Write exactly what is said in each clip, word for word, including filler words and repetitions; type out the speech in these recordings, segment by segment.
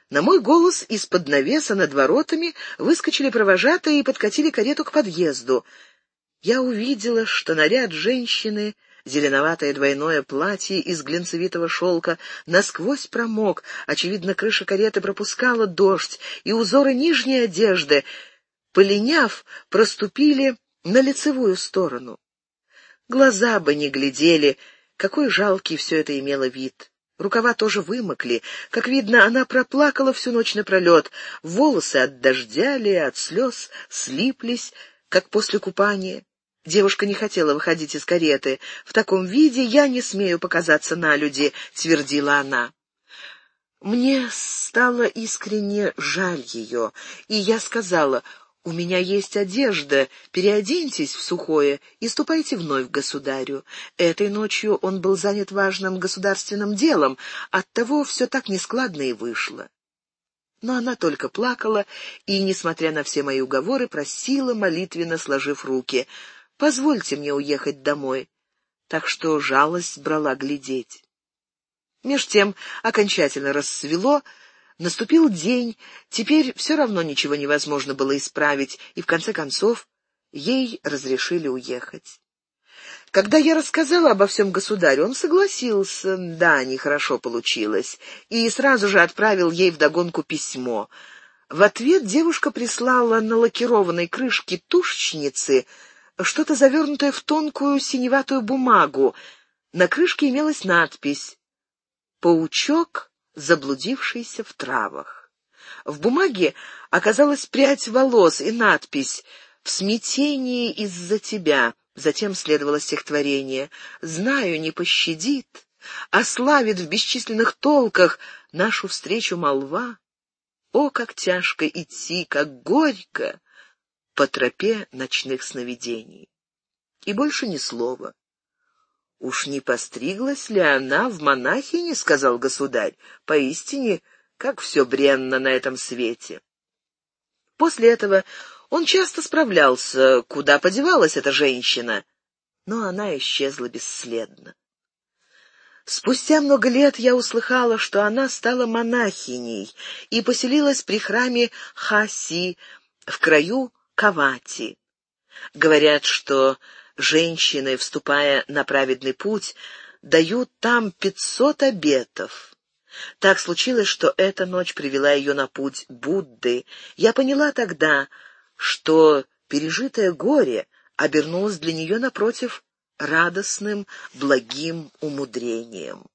На мой голос из-под навеса над воротами выскочили провожатые и подкатили карету к подъезду. Я увидела, что наряд женщины, зеленоватое двойное платье из глинцевитого шелка, насквозь промок. Очевидно, крыша кареты пропускала дождь, и узоры нижней одежды, полиняв, проступили на лицевую сторону. Глаза бы не глядели, какой жалкий все это имело вид. Рукава тоже вымокли. Как видно, она проплакала всю ночь напролет. Волосы от дождя ли, от слез слиплись, как после купания. Девушка не хотела выходить из кареты. «В таком виде я не смею показаться на люди», — твердила она. Мне стало искренне жаль ее, и я сказала: «У меня есть одежда, переоденьтесь в сухое и ступайте вновь к государю». Этой ночью он был занят важным государственным делом, оттого все так нескладно и вышло. Но она только плакала и, несмотря на все мои уговоры, просила, молитвенно сложив руки: «Позвольте мне уехать домой». Так что жалость брала глядеть. Меж тем окончательно рассвело, наступил день, теперь все равно ничего невозможно было исправить, и в конце концов ей разрешили уехать. Когда я рассказала обо всем государю, он согласился, да, нехорошо получилось, и сразу же отправил ей вдогонку письмо. В ответ девушка прислала на лакированной крышке тушечницы что-то завернутое в тонкую синеватую бумагу. На крышке имелась надпись «Паучок, заблудившийся в травах». В бумаге оказалась прядь волос и надпись «В смятении из-за тебя». Затем следовало стихотворение: «Знаю, не пощадит, ославит в бесчисленных толках нашу встречу молва. О, как тяжко идти, как горько по тропе ночных сновидений». И больше ни слова. «Уж не постриглась ли она в монахини?» — сказал государь. «Поистине, как все бренно на этом свете». После этого он часто справлялся, куда подевалась эта женщина, но она исчезла бесследно. Спустя много лет я услыхала, что она стала монахиней и поселилась при храме Хаси в краю Кавати. Говорят, что женщины, вступая на праведный путь, дают там пятьсот обетов. Так случилось, что эта ночь привела ее на путь Будды. Я поняла тогда, что пережитое горе обернулось для нее, напротив, радостным, благим умудрением.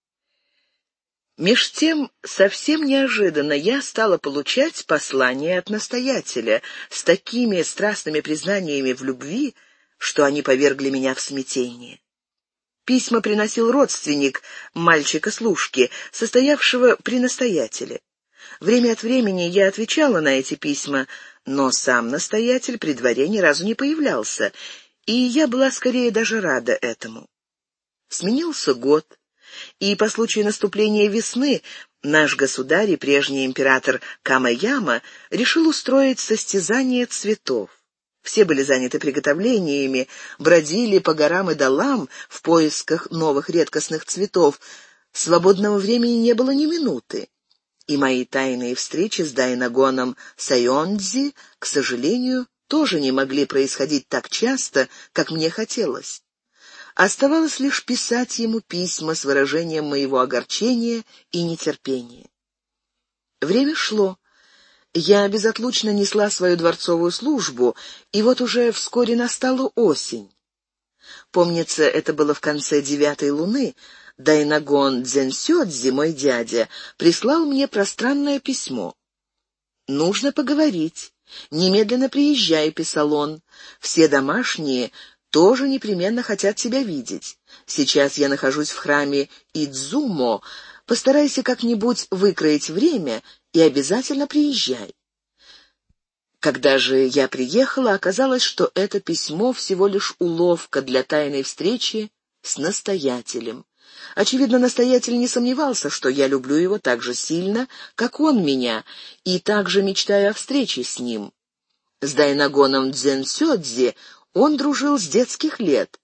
Меж тем, совсем неожиданно я стала получать послания от настоятеля с такими страстными признаниями в любви, что они повергли меня в смятение. Письма приносил родственник мальчика-служки, состоявшего при настоятеле. Время от времени я отвечала на эти письма, но сам настоятель при дворе ни разу не появлялся, и я была скорее даже рада этому. Сменился год, и по случаю наступления весны наш государь и прежний император Камаяма решил устроить состязание цветов. Все были заняты приготовлениями, бродили по горам и долам в поисках новых редкостных цветов. Свободного времени не было ни минуты. И мои тайные встречи с Дайнагоном Сайондзи, к сожалению, тоже не могли происходить так часто, как мне хотелось. Оставалось лишь писать ему письма с выражением моего огорчения и нетерпения. Время шло. Я безотлучно несла свою дворцовую службу, и вот уже вскоре настала осень. Помнится, это было в конце девятой луны. Дайнагон Дзенсёдзи, мой дядя, прислал мне пространное письмо. «Нужно поговорить. Немедленно приезжай», — писал он. «Все домашние тоже непременно хотят тебя видеть. Сейчас я нахожусь в храме Идзумо. Постарайся как-нибудь выкроить время и обязательно приезжай». Когда же я приехала, оказалось, что это письмо всего лишь уловка для тайной встречи с настоятелем. Очевидно, настоятель не сомневался, что я люблю его так же сильно, как он меня, и также мечтаю о встрече с ним. С Дайнагоном Дзенсёдзи он дружил с детских лет,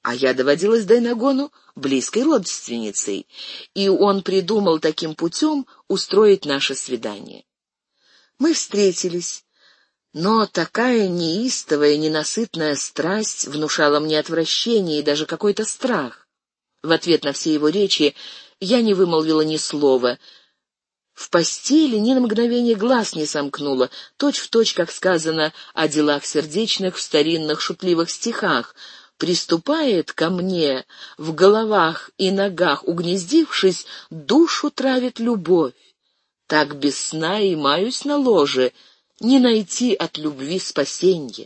а я доводилась Дайнагону близкой родственницей, и он придумал таким путем устроить наше свидание. Мы встретились, но такая неистовая, ненасытная страсть внушала мне отвращение и даже какой-то страх. В ответ на все его речи я не вымолвила ни слова. В постели ни на мгновение глаз не сомкнула, точь-в-точь, как сказано о делах сердечных в старинных шутливых стихах. «Приступает ко мне, в головах и ногах угнездившись, душу травит любовь. Так без сна и маюсь на ложе, не найти от любви спасенье».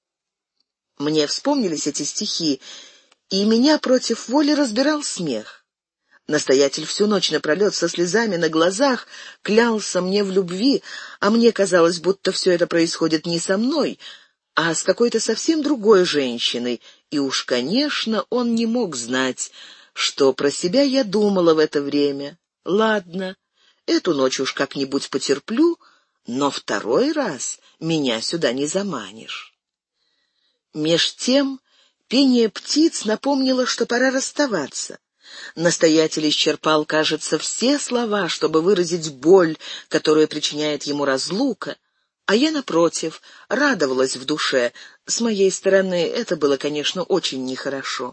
Мне вспомнились эти стихи, и меня против воли разбирал смех. Настоятель всю ночь напролет со слезами на глазах клялся мне в любви, а мне казалось, будто все это происходит не со мной, а с какой-то совсем другой женщиной, и уж, конечно, он не мог знать, что про себя я думала в это время. Ладно, эту ночь уж как-нибудь потерплю, но второй раз меня сюда не заманишь. Меж тем пение птиц напомнило, что пора расставаться. Настоятель исчерпал, кажется, все слова, чтобы выразить боль, которую причиняет ему разлука, а я, напротив, радовалась в душе. С моей стороны это было, конечно, очень нехорошо.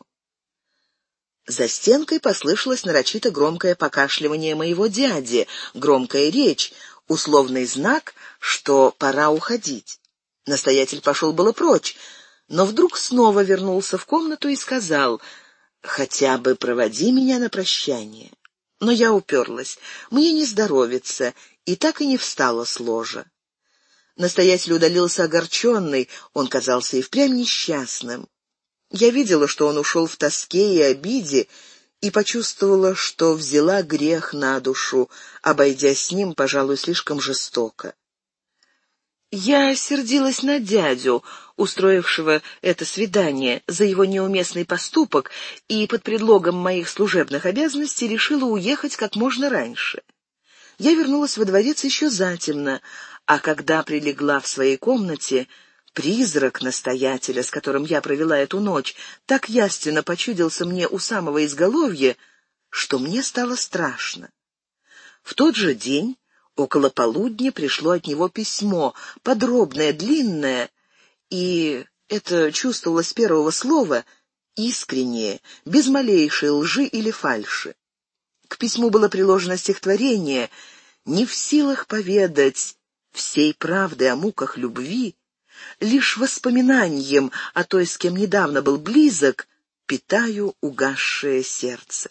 За стенкой послышалось нарочито громкое покашливание моего дяди, громкая речь, условный знак, что пора уходить. Настоятель пошел было прочь, но вдруг снова вернулся в комнату и сказал: «Хотя бы проводи меня на прощание». Но я уперлась. Мне не здоровится, и так и не встала с ложа. Настоятель удалился огорченный, он казался и впрямь несчастным. Я видела, что он ушел в тоске и обиде, и почувствовала, что взяла грех на душу, обойдя с ним, пожалуй, слишком жестоко. Я сердилась на дядю, устроившего это свидание, за его неуместный поступок, и под предлогом моих служебных обязанностей решила уехать как можно раньше. Я вернулась во дворец еще затемно, а когда прилегла в своей комнате, призрак настоятеля, с которым я провела эту ночь, так яственно почудился мне у самого изголовья, что мне стало страшно. В тот же день около полудня пришло от него письмо, подробное, длинное, и это чувствовалось с первого слова, искреннее, без малейшей лжи или фальши. К письму было приложено стихотворение: «Не в силах поведать всей правды о муках любви, лишь воспоминанием о той, с кем недавно был близок, питаю угасшее сердце».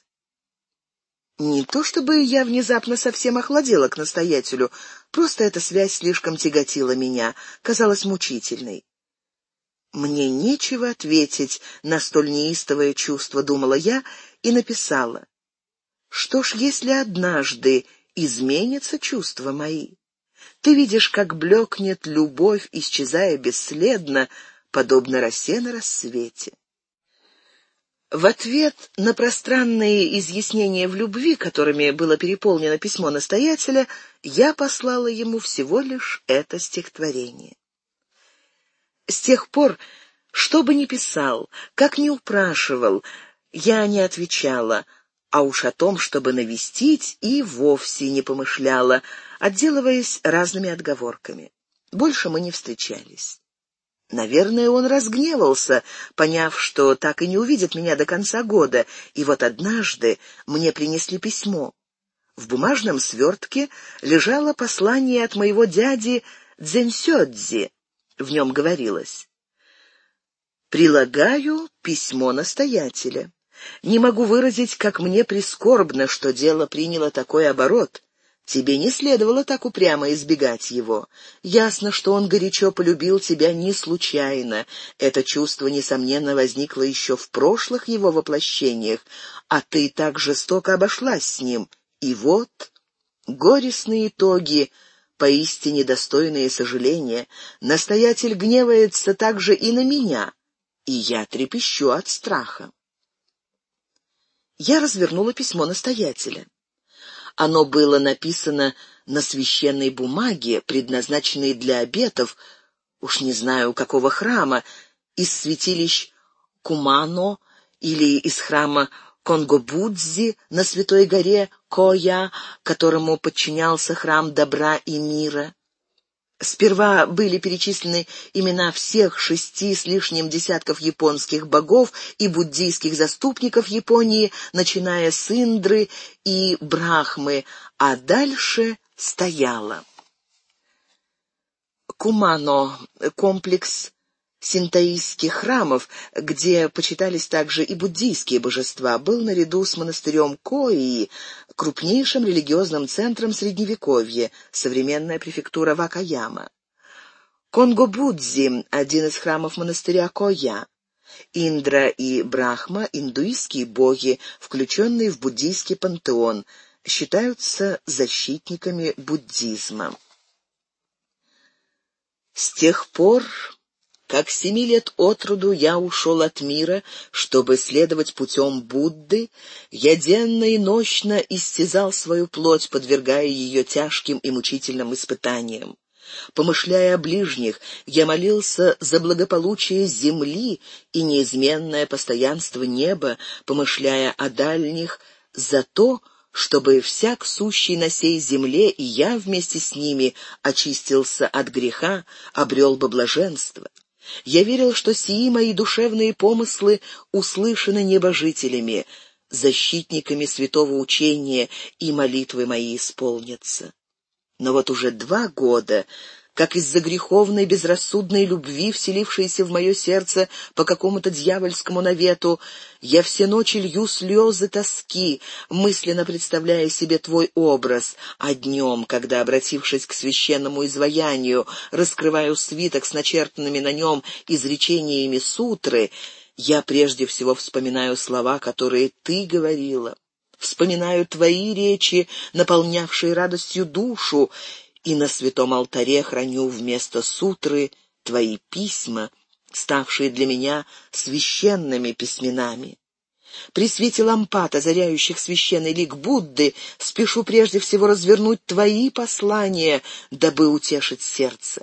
Не то чтобы я внезапно совсем охладела к настоятелю, просто эта связь слишком тяготила меня, казалась мучительной. Мне нечего ответить на столь неистовое чувство, думала я, и написала: «Что ж, если однажды изменятся чувства мои? Ты видишь, как блекнет любовь, исчезая бесследно, подобно росе на рассвете». В ответ на пространные изъяснения в любви, которыми было переполнено письмо настоятеля, я послала ему всего лишь это стихотворение. С тех пор, что бы ни писал, как ни упрашивал, я не отвечала, а уж о том, чтобы навестить, и вовсе не помышляла, отделываясь разными отговорками. Больше мы не встречались. Наверное, он разгневался, поняв, что так и не увидит меня до конца года, и вот однажды мне принесли письмо. В бумажном свертке лежало послание от моего дяди Дзенсёдзи. В нем говорилось: «Прилагаю письмо настоятеля. Не могу выразить, как мне прискорбно, что дело приняло такой оборот. Тебе не следовало так упрямо избегать его. Ясно, что он горячо полюбил тебя не случайно. Это чувство, несомненно, возникло еще в прошлых его воплощениях, а ты так жестоко обошлась с ним. И вот горестные итоги, поистине достойные сожаления. Настоятель гневается также и на меня, и я трепещу от страха». Я развернула письмо настоятеля. Оно было написано на священной бумаге, предназначенной для обетов, уж не знаю какого храма, из святилищ Кумано или из храма Конгобудзи на Святой горе Коя, которому подчинялся храм добра и мира. Сперва были перечислены имена всех шести с лишним десятков японских богов и буддийских заступников Японии, начиная с Индры и Брахмы, а дальше стояло: Кумано — комплекс синтоистских храмов, где почитались также и буддийские божества, был наряду с монастырем Кои крупнейшим религиозным центром Средневековья, современная префектура Вакаяма. Конгобудзи — один из храмов монастыря Коя. Индра и Брахма — индуистские боги, включенные в буддийский пантеон, считаются защитниками буддизма. С тех пор, как семи лет от роду я ушел от мира, чтобы следовать путем Будды, я денно и нощно истязал свою плоть, подвергая ее тяжким и мучительным испытаниям. Помышляя о ближних, я молился за благополучие земли и неизменное постоянство неба, помышляя о дальних, за то, чтобы всяк сущий на сей земле, и я вместе с ними, очистился от греха, обрел бы блаженство. Я верил, что сии мои душевные помыслы услышаны небожителями, защитниками святого учения, и молитвы мои исполнятся. Но вот уже два года, как из-за греховной безрассудной любви, вселившейся в мое сердце по какому-то дьявольскому навету, я все ночи лью слезы тоски, мысленно представляя себе твой образ, а днем, когда, обратившись к священному изваянию, раскрываю свиток с начертанными на нем изречениями сутры, я прежде всего вспоминаю слова, которые ты говорила, вспоминаю твои речи, наполнявшие радостью душу, и на святом алтаре храню вместо сутры твои письма, ставшие для меня священными письменами. При свете лампад, озаряющих священный лик Будды, спешу прежде всего развернуть твои послания, дабы утешить сердце.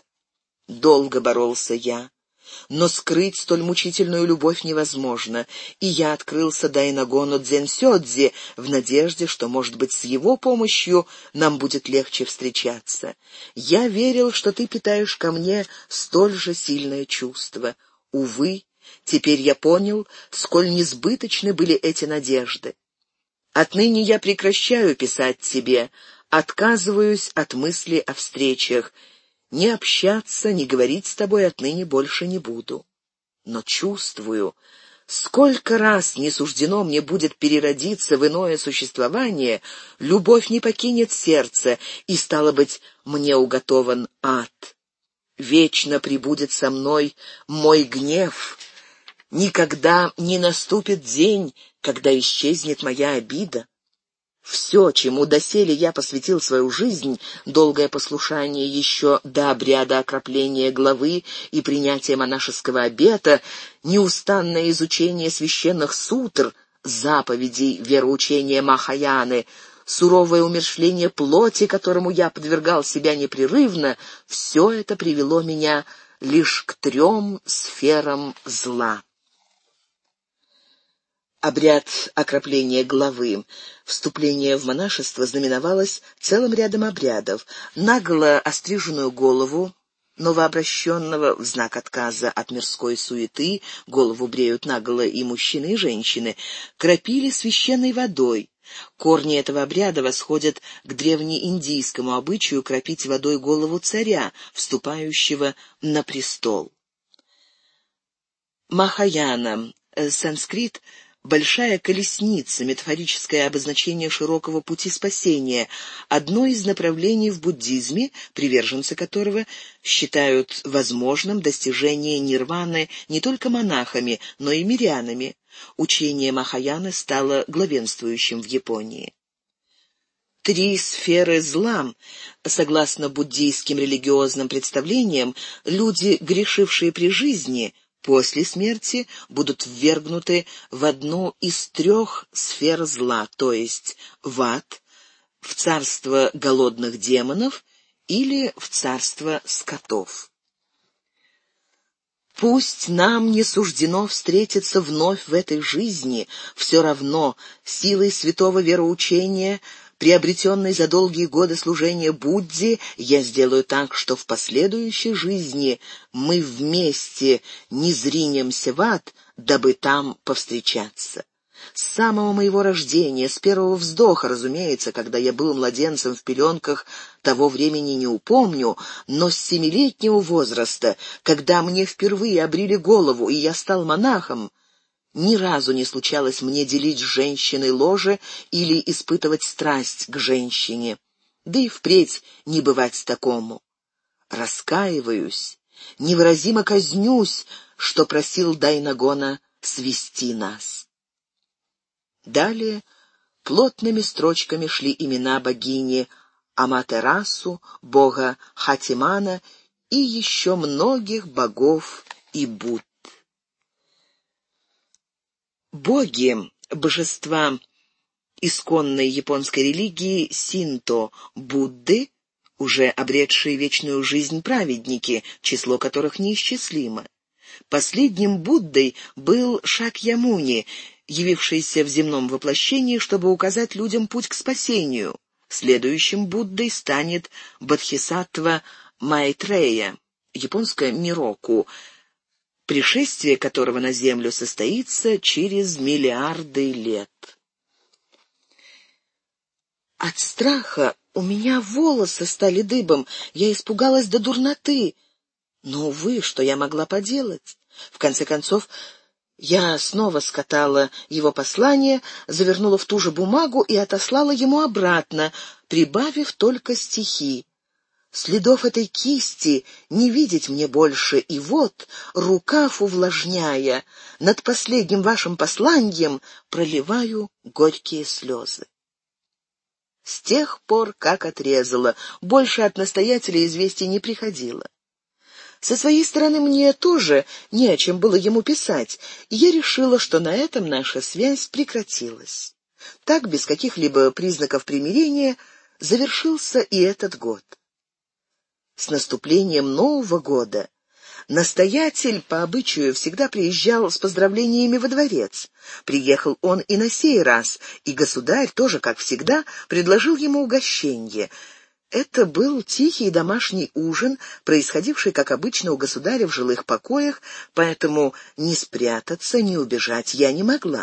Долго боролся я, но скрыть столь мучительную любовь невозможно, и я открылся Дайнагону Дзенсёдзи в надежде, что, может быть, с его помощью нам будет легче встречаться. Я верил, что ты питаешь ко мне столь же сильное чувство. Увы, теперь я понял, сколь несбыточны были эти надежды. Отныне я прекращаю писать тебе, отказываюсь от мысли о встречах. Ни общаться, ни говорить с тобой отныне больше не буду. Но чувствую, сколько раз не суждено мне будет переродиться в иное существование, любовь не покинет сердце, и, стало быть, мне уготован ад. Вечно пребудет со мной мой гнев. Никогда не наступит день, когда исчезнет моя обида. Все, чему доселе я посвятил свою жизнь, долгое послушание еще до обряда окропления главы и принятия монашеского обета, неустанное изучение священных сутр, заповедей вероучения Махаяны, суровое умерщвление плоти, которому я подвергал себя непрерывно, все это привело меня лишь к трем сферам зла. Обряд окропления главы, вступление в монашество знаменовалось целым рядом обрядов. Наголо остриженную голову новообращенного в знак отказа от мирской суеты, голову бреют наголо и мужчины, и женщины, кропили священной водой. Корни этого обряда восходят к древнеиндийскому обычаю кропить водой голову царя, вступающего на престол. Махаяна, санскрит — большая колесница, метафорическое обозначение широкого пути спасения, одно из направлений в буддизме, приверженцы которого считают возможным достижение нирваны не только монахами, но и мирянами. Учение Махаяны стало главенствующим в Японии. Три сферы зла. Согласно буддийским религиозным представлениям, люди, грешившие при жизни, после смерти будут ввергнуты в одну из трех сфер зла, то есть в ад, в царство голодных демонов или в царство скотов. Пусть нам не суждено встретиться вновь в этой жизни, все равно силой святого вероучения, приобретенной за долгие годы служения Будде, я сделаю так, что в последующей жизни мы вместе не зринемся в ад, дабы там повстречаться. С самого моего рождения, с первого вздоха, разумеется, когда я был младенцем в пеленках, того времени не упомню, но с семилетнего возраста, когда мне впервые обрили голову, и я стал монахом, ни разу не случалось мне делить с женщиной ложе или испытывать страсть к женщине, да и впредь не бывать такому. Раскаиваюсь, невыразимо казнюсь, что просил Дайнагона свести нас. Далее плотными строчками шли имена богини Аматерасу, бога Хатимана и еще многих богов и Будд. Боги, божества исконной японской религии синто, Будды, уже обретшие вечную жизнь праведники, число которых неисчислимо. Последним Буддой был Шакьямуни, явившийся в земном воплощении, чтобы указать людям путь к спасению. Следующим Буддой станет Бодхисаттва Майтрея, японское Мироку, пришествие которого на землю состоится через миллиарды лет. От страха у меня волосы стали дыбом, я испугалась до дурноты. Но, увы, что я могла поделать? В конце концов, я снова скатала его послание, завернула в ту же бумагу и отослала ему обратно, прибавив только стихи. Следов этой кисти не видеть мне больше, и вот, рукав увлажняя, над последним вашим посланием проливаю горькие слезы. С тех пор, как отрезала, больше от настоятеля известий не приходило. Со своей стороны мне тоже не о чем было ему писать, и я решила, что на этом наша связь прекратилась. Так, без каких-либо признаков примирения, завершился и этот год. С наступлением Нового года настоятель по обычаю всегда приезжал с поздравлениями во дворец. Приехал он и на сей раз, и государь тоже, как всегда, предложил ему угощенье. Это был тихий домашний ужин, происходивший, как обычно, у государя в жилых покоях, поэтому ни спрятаться, ни убежать я не могла.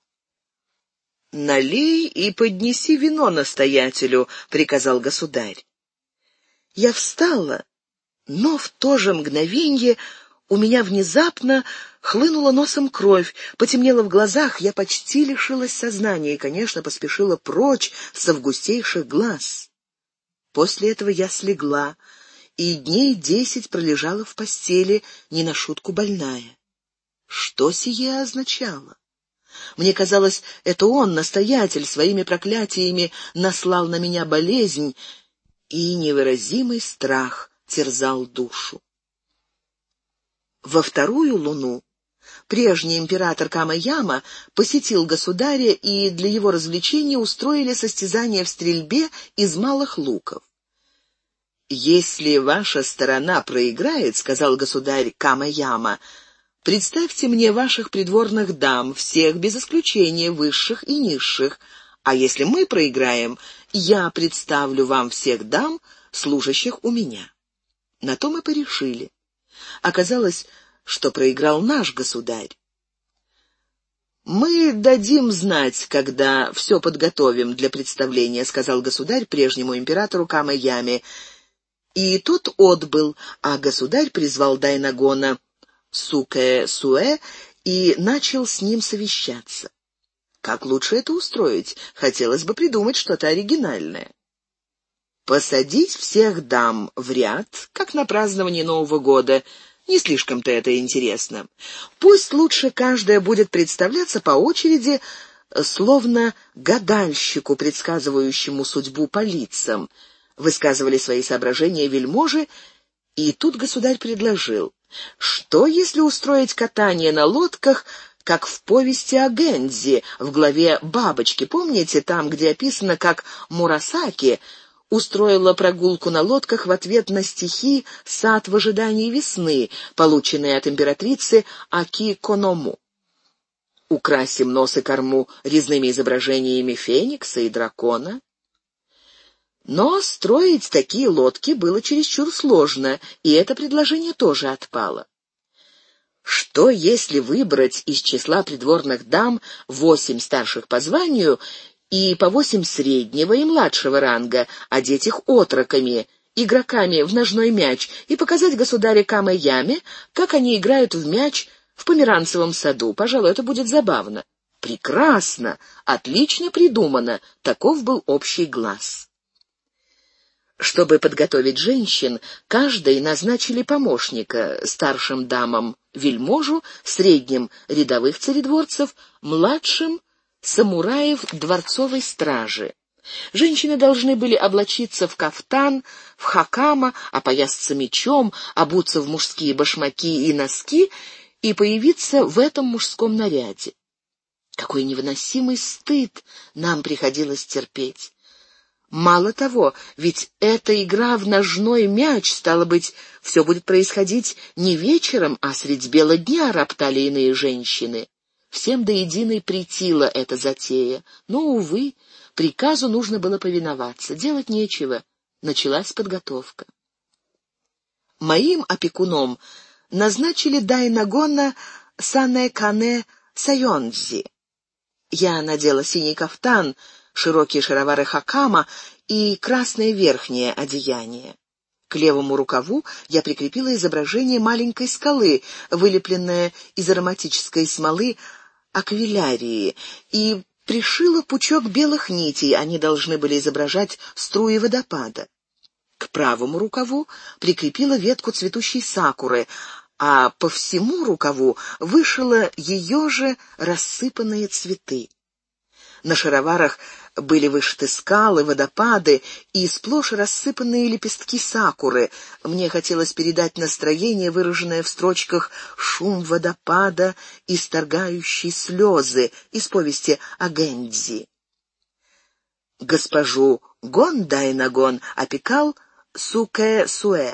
«Налей и поднеси вино настоятелю», — приказал государь. Я встала, но в то же мгновенье у меня внезапно хлынула носом кровь, потемнело в глазах, я почти лишилась сознания и, конечно, поспешила прочь с августейших глаз. После этого я слегла, и дней десять пролежала в постели, не на шутку больная. Что сие означало? Мне казалось, это он, настоятель, своими проклятиями наслал на меня болезнь, и невыразимый страх терзал душу. Во вторую луну прежний император Камаяма посетил государя, и для его развлечения устроили состязание в стрельбе из малых луков. «Если ваша сторона проиграет, — сказал государь Камаяма, — представьте мне ваших придворных дам, всех без исключения, высших и низших, а если мы проиграем, я представлю вам всех дам, служащих у меня». На то мы порешили. Оказалось, что проиграл наш государь. «Мы дадим знать, когда все подготовим для представления», — сказал государь прежнему императору Камаяме. И тот отбыл, а государь призвал Дайнагона Сукэ-Суэ и начал с ним совещаться. Как лучше это устроить? Хотелось бы придумать что-то оригинальное. Посадить всех дам в ряд, как на праздновании Нового года. Не слишком-то это интересно. Пусть лучше каждая будет представляться по очереди, словно гадальщику, предсказывающему судьбу по лицам. Высказывали свои соображения вельможи, и тут государь предложил: что если устроить катание на лодках, как в повести о Гэнзи, в главе «Бабочки», помните, там, где описано, как Мурасаки устроила прогулку на лодках в ответ на стихи «Сад в ожидании весны», полученные от императрицы Аки Коному. Украсим нос и корму резными изображениями феникса и дракона. Но строить такие лодки было чересчур сложно, и это предложение тоже отпало. Что, если выбрать из числа придворных дам восемь старших по званию и по восемь среднего и младшего ранга, одеть их отроками, игроками в ножной мяч, и показать государю Каме-Яме, как они играют в мяч в Померанцевом саду? Пожалуй, это будет забавно. Прекрасно, отлично придумано, таков был общий глас. Чтобы подготовить женщин, каждой назначили помощника, старшим дамам вельможу, средним рядовых царедворцев, младшим самураев дворцовой стражи. Женщины должны были облачиться в кафтан, в хакама, опоясаться мечом, обуться в мужские башмаки и носки и появиться в этом мужском наряде. Какой невыносимый стыд нам приходилось терпеть. Мало того, ведь эта игра в ножной мяч, стало быть, все будет происходить не вечером, а средь бела дня, роптали иные женщины. Всем до единой претила эта затея, но, увы, приказу нужно было повиноваться, делать нечего, началась подготовка. Моим опекуном назначили Дайнагона Санэ-Кане Сайонзи. Я надела синий кафтан, широкие шаровары хакама и красное верхнее одеяние. К левому рукаву я прикрепила изображение маленькой скалы, вылепленное из ароматической смолы аквилярии, и пришила пучок белых нитей, они должны были изображать струи водопада. К правому рукаву прикрепила ветку цветущей сакуры, а по всему рукаву вышила ее же рассыпанные цветы. На шароварах были вышиты скалы, водопады и сплошь рассыпанные лепестки сакуры. Мне хотелось передать настроение, выраженное в строчках «Шум водопада, исторгающий слезы» из повести о Гэндзи. Госпожу Гон Дайнагон опекал Суке-Суэ.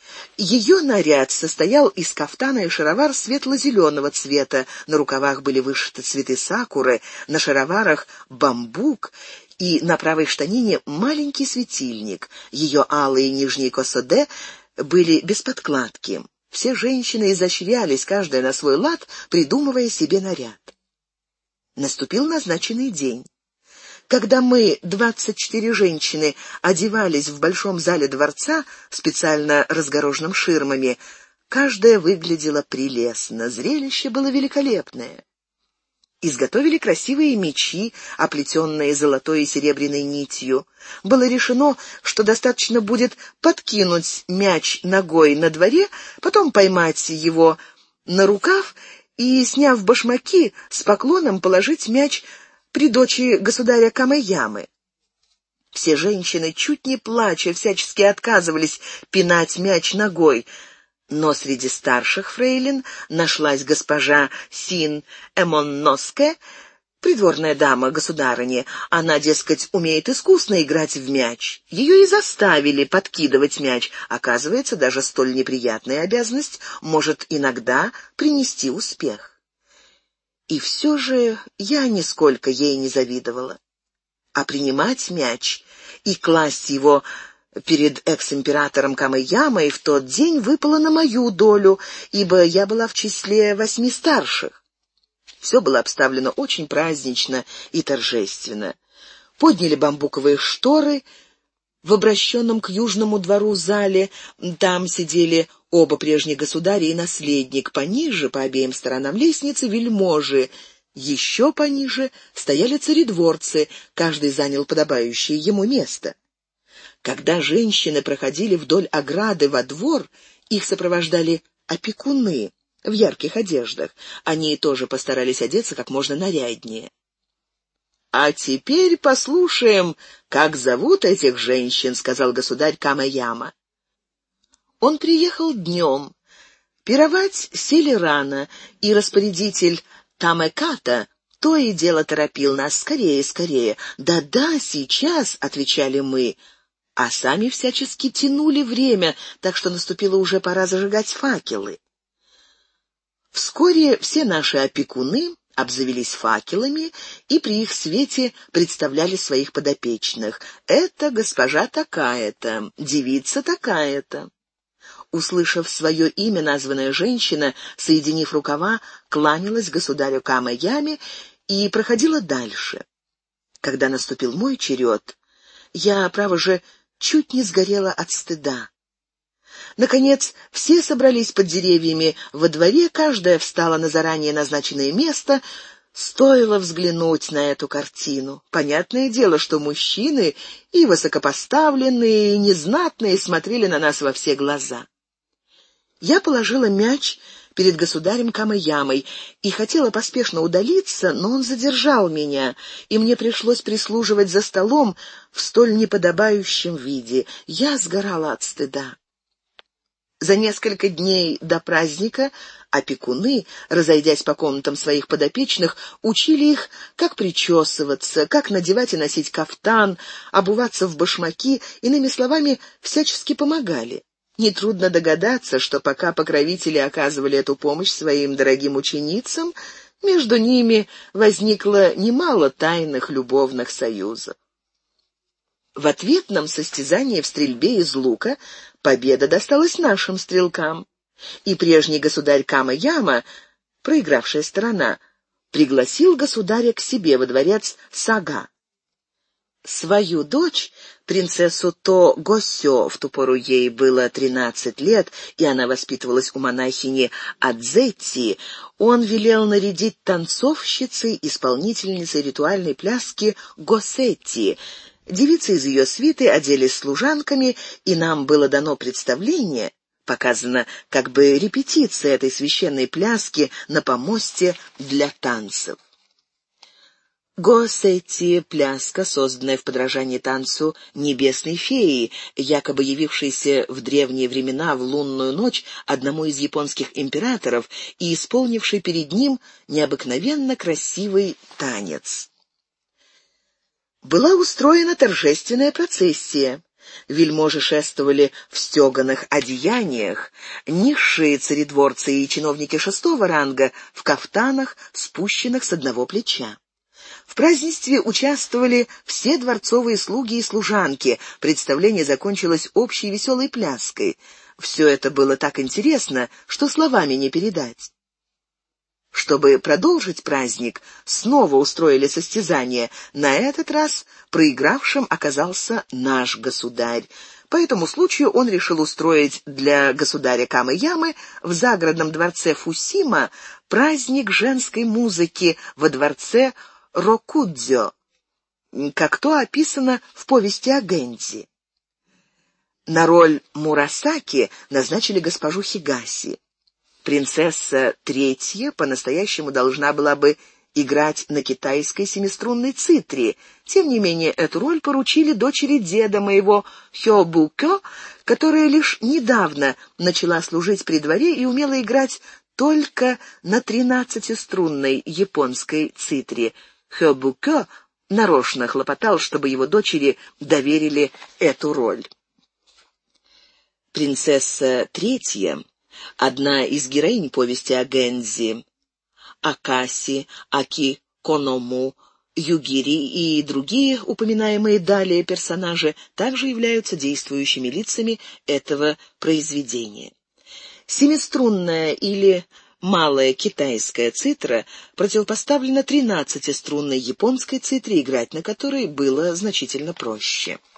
Ее наряд состоял из кафтана и шаровар светло-зеленого цвета, на рукавах были вышиты цветы сакуры, на шароварах бамбук и на правой штанине маленький светильник. Ее алые нижние косоде были без подкладки. Все женщины изощрялись, каждая на свой лад, придумывая себе наряд. Наступил назначенный день. Когда мы, двадцать четыре женщины, одевались в большом зале дворца, специально разгороженном ширмами, каждая выглядела прелестно, зрелище было великолепное. Изготовили красивые мечи, оплетенные золотой и серебряной нитью. Было решено, что достаточно будет подкинуть мяч ногой на дворе, потом поймать его на рукав и, сняв башмаки, с поклоном положить мяч при дочери государя Каме-Ямы. Все женщины, чуть не плача, всячески отказывались пинать мяч ногой, но среди старших фрейлин нашлась госпожа Син Эмонноске, придворная дама государыни. Она, дескать, умеет искусно играть в мяч. Ее и заставили подкидывать мяч. Оказывается, даже столь неприятная обязанность может иногда принести успех. И все же я нисколько ей не завидовала. А принимать мяч и класть его перед экс-императором Каме-Ямой в тот день выпало на мою долю, ибо я была в числе восьми старших. Все было обставлено очень празднично и торжественно. Подняли бамбуковые шторы в обращенном к южному двору зале. Там сидели оба прежних государя и наследник. Пониже, по обеим сторонам лестницы, вельможи. Еще пониже стояли царедворцы, каждый занял подобающее ему место. Когда женщины проходили вдоль ограды во двор, их сопровождали опекуны в ярких одеждах. Они тоже постарались одеться как можно наряднее. «А теперь послушаем, как зовут этих женщин», — сказал государь Каме-Яма. Он приехал днем. Пировать сели рано, и распорядитель Тамэката то и дело торопил нас: «Скорее, скорее». «Да-да, сейчас», — отвечали мы. а сами всячески тянули время, так что наступила уже пора зажигать факелы. Вскоре все наши опекуны обзавелись факелами и при их свете представляли своих подопечных. Это госпожа такая-то, девица такая-то. Услышав свое имя, названная женщина, соединив рукава, кланялась государю Кама-Яме и проходила дальше. Когда наступил мой черед, я, право же, чуть не сгорела от стыда. Наконец, все собрались под деревьями во дворе, каждая встала на заранее назначенное место. Стоило взглянуть на эту картину. Понятное дело, что мужчины, и высокопоставленные, и незнатные, смотрели на нас во все глаза. Я положила мяч перед государем Кама-Ямой и хотела поспешно удалиться, но он задержал меня, и мне пришлось прислуживать за столом в столь неподобающем виде. Я сгорала от стыда. За несколько дней до праздника опекуны, разойдясь по комнатам своих подопечных, учили их, как причесываться, как надевать и носить кафтан, обуваться в башмаки, иными словами, всячески помогали. Нетрудно догадаться, что пока покровители оказывали эту помощь своим дорогим ученицам, между ними возникло немало тайных любовных союзов. В ответном состязании в стрельбе из лука победа досталась нашим стрелкам, и прежний государь Кама-Яма, проигравшая сторона, пригласил государя к себе во дворец Сага. Свою дочь, принцессу То-Госё, в ту пору ей было тринадцать лет, и она воспитывалась у монахини Адзетти, он велел нарядить танцовщицей, исполнительницей ритуальной пляски Госетти. Девицы из ее свиты оделись служанками, и нам было дано представление, показана как бы репетиция этой священной пляски на помосте для танцев. Госетти — пляска, созданная в подражании танцу небесной феи, якобы явившейся в древние времена в лунную ночь одному из японских императоров и исполнившей перед ним необыкновенно красивый танец. Была устроена торжественная процессия. Вельможи шествовали в стеганых одеяниях, низшие царедворцы и чиновники шестого ранга в кафтанах, спущенных с одного плеча. В празднестве участвовали все дворцовые слуги и служанки. Представление закончилось общей веселой пляской. Все это было так интересно, что словами не передать. Чтобы продолжить праздник, снова устроили состязание. На этот раз проигравшим оказался наш государь. По этому случаю он решил устроить для государя Кама-Ямы в загородном дворце Фусима праздник женской музыки во дворце Рокудзё, как то описано в повести о Гэнзи. На роль Мурасаки назначили госпожу Хигаси. Принцесса третья по-настоящему должна была бы играть на китайской семиструнной цитре. Тем не менее, эту роль поручили дочери деда моего Хёбукё, которая лишь недавно начала служить при дворе и умела играть только на тринадцатиструнной японской цитре. Хёбукё нарочно хлопотал, чтобы его дочери доверили эту роль. Принцесса третья, одна из героинь повести о Гэнзи, Акаси, Аки Коному, Югири и другие упоминаемые далее персонажи также являются действующими лицами этого произведения. Семиструнная или малая китайская цитра противопоставлена тринадцатиструнной японской цитре, играть на которой было значительно проще.